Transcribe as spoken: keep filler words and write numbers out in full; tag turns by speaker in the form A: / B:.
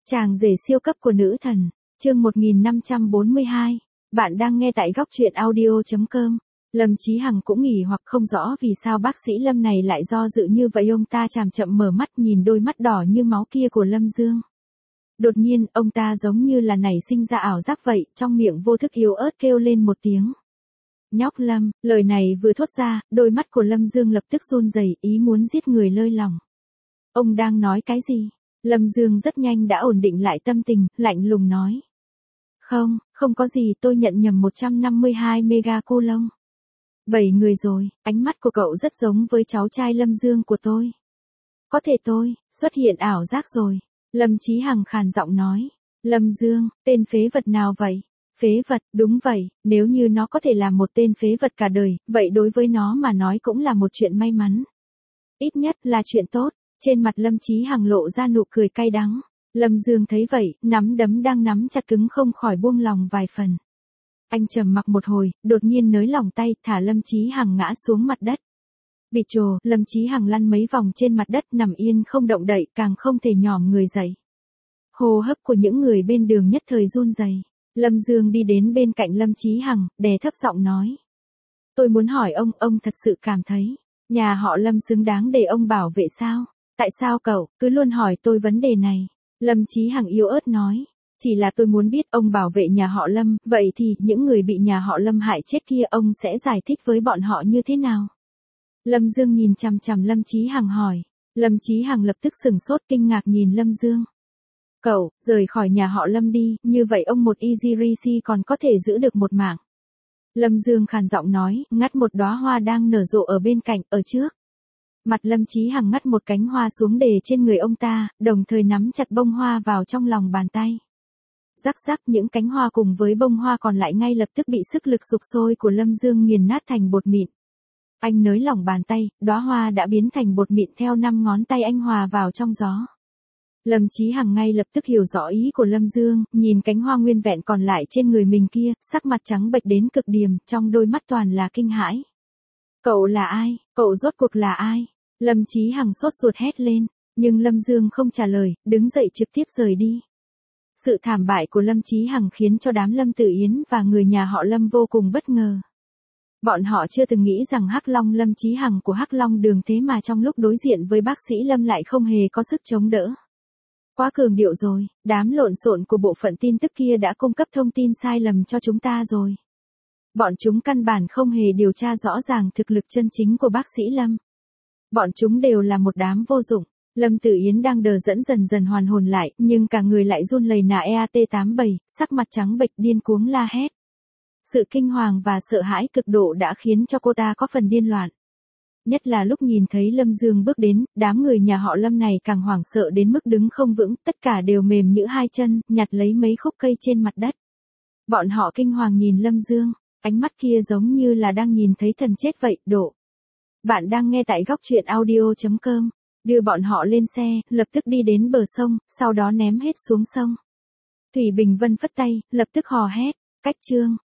A: Chàng rể siêu cấp của nữ thần, chương một nghìn năm trăm bốn mươi hai. Bạn đang nghe tại góc truyện audio chấm com. Lâm Chí Hằng cũng nghỉ hoặc không rõ vì sao bác sĩ Lâm này lại do dự như vậy. Ông ta chằm chậm mở mắt nhìn đôi mắt đỏ như máu kia của Lâm Dương. Đột nhiên, ông ta giống như là nảy sinh ra ảo giác vậy, trong miệng vô thức yếu ớt kêu lên một tiếng. Nhóc Lâm, lời này vừa thốt ra, đôi mắt của Lâm Dương lập tức run rẩy, ý muốn giết người lơi lòng. Ông đang nói cái gì? Lâm Dương rất nhanh đã ổn định lại tâm tình, lạnh lùng nói. Không, không có gì, tôi nhận nhầm một trăm năm mươi hai mega coulomb. Bảy người rồi, ánh mắt của cậu rất giống với cháu trai Lâm Dương của tôi. Có thể tôi, xuất hiện ảo giác rồi. Lâm Chí Hằng khàn giọng nói. Lâm Dương, tên phế vật nào vậy? Phế vật, đúng vậy, nếu như nó có thể là một tên phế vật cả đời, vậy đối với nó mà nói cũng là một chuyện may mắn. Ít nhất là chuyện tốt. Trên mặt Lâm Chí Hằng lộ ra nụ cười cay đắng. Lâm Dương thấy vậy, nắm đấm đang nắm chặt cứng không khỏi buông lòng vài phần. Anh trầm mặc một hồi, đột nhiên nới lỏng tay, thả Lâm Chí Hằng ngã xuống mặt đất. Bị trồ, Lâm Chí Hằng lăn mấy vòng trên mặt đất nằm yên không động đậy, càng không thể nhòm người dậy. Hô hấp của những người bên đường nhất thời run rẩy. Lâm Dương đi đến bên cạnh Lâm Chí Hằng, đè thấp giọng nói. Tôi muốn hỏi ông, ông thật sự cảm thấy, nhà họ Lâm xứng đáng để ông bảo vệ sao? Tại sao cậu cứ luôn hỏi tôi vấn đề này? Lâm Chí Hằng yếu ớt nói. Chỉ là tôi muốn biết ông bảo vệ nhà họ Lâm, vậy thì những người bị nhà họ Lâm hại chết kia ông sẽ giải thích với bọn họ như thế nào? Lâm Dương nhìn chằm chằm Lâm Chí Hằng hỏi. Lâm Chí Hằng lập tức sửng sốt kinh ngạc nhìn Lâm Dương. Cậu, rời khỏi nhà họ Lâm đi, như vậy ông một Easy còn có thể giữ được một mạng. Lâm Dương khàn giọng nói, ngắt một đóa hoa đang nở rộ ở bên cạnh, ở trước. Mặt Lâm Chí Hằng ngắt một cánh hoa xuống để trên người ông ta, đồng thời nắm chặt bông hoa vào trong lòng bàn tay. Rắc rắc những cánh hoa cùng với bông hoa còn lại ngay lập tức bị sức lực sục sôi của Lâm Dương nghiền nát thành bột mịn. Anh nới lỏng bàn tay, đóa hoa đã biến thành bột mịn theo năm ngón tay anh hòa vào trong gió. Lâm Chí Hằng ngay lập tức hiểu rõ ý của Lâm Dương, nhìn cánh hoa nguyên vẹn còn lại trên người mình kia, sắc mặt trắng bệch đến cực điểm, trong đôi mắt toàn là kinh hãi. Cậu là ai? Cậu rốt cuộc là ai? Lâm Chí Hằng sốt ruột hét lên, nhưng Lâm Dương không trả lời, đứng dậy trực tiếp rời đi. Sự thảm bại của Lâm Chí Hằng khiến cho đám Lâm Tử Yến và người nhà họ Lâm vô cùng bất ngờ. Bọn họ chưa từng nghĩ rằng Hắc Long Lâm Chí Hằng của Hắc Long Đường thế mà trong lúc đối diện với bác sĩ Lâm lại không hề có sức chống đỡ. Quá cường điệu rồi, đám lộn xộn của bộ phận tin tức kia đã cung cấp thông tin sai lầm cho chúng ta rồi. Bọn chúng căn bản không hề điều tra rõ ràng thực lực chân chính của bác sĩ Lâm. Bọn chúng đều là một đám vô dụng. Lâm Tử Yến đang đờ dẫn dần dần hoàn hồn lại, nhưng cả người lại run lẩy nà e a tê tám mươi bảy, sắc mặt trắng bệch điên cuống la hét. Sự kinh hoàng và sợ hãi cực độ đã khiến cho cô ta có phần điên loạn. Nhất là lúc nhìn thấy Lâm Dương bước đến, đám người nhà họ Lâm này càng hoảng sợ đến mức đứng không vững, tất cả đều mềm nhũn hai chân, nhặt lấy mấy khúc cây trên mặt đất. Bọn họ kinh hoàng nhìn Lâm Dương, ánh mắt kia giống như là đang nhìn thấy thần chết vậy, độ. Bạn đang nghe tại góc truyện audio chấm com. Đưa bọn họ lên xe, lập tức đi đến bờ sông, sau đó ném hết xuống sông. Thủy Bình Vân phất tay, lập tức hò hét, cách chương.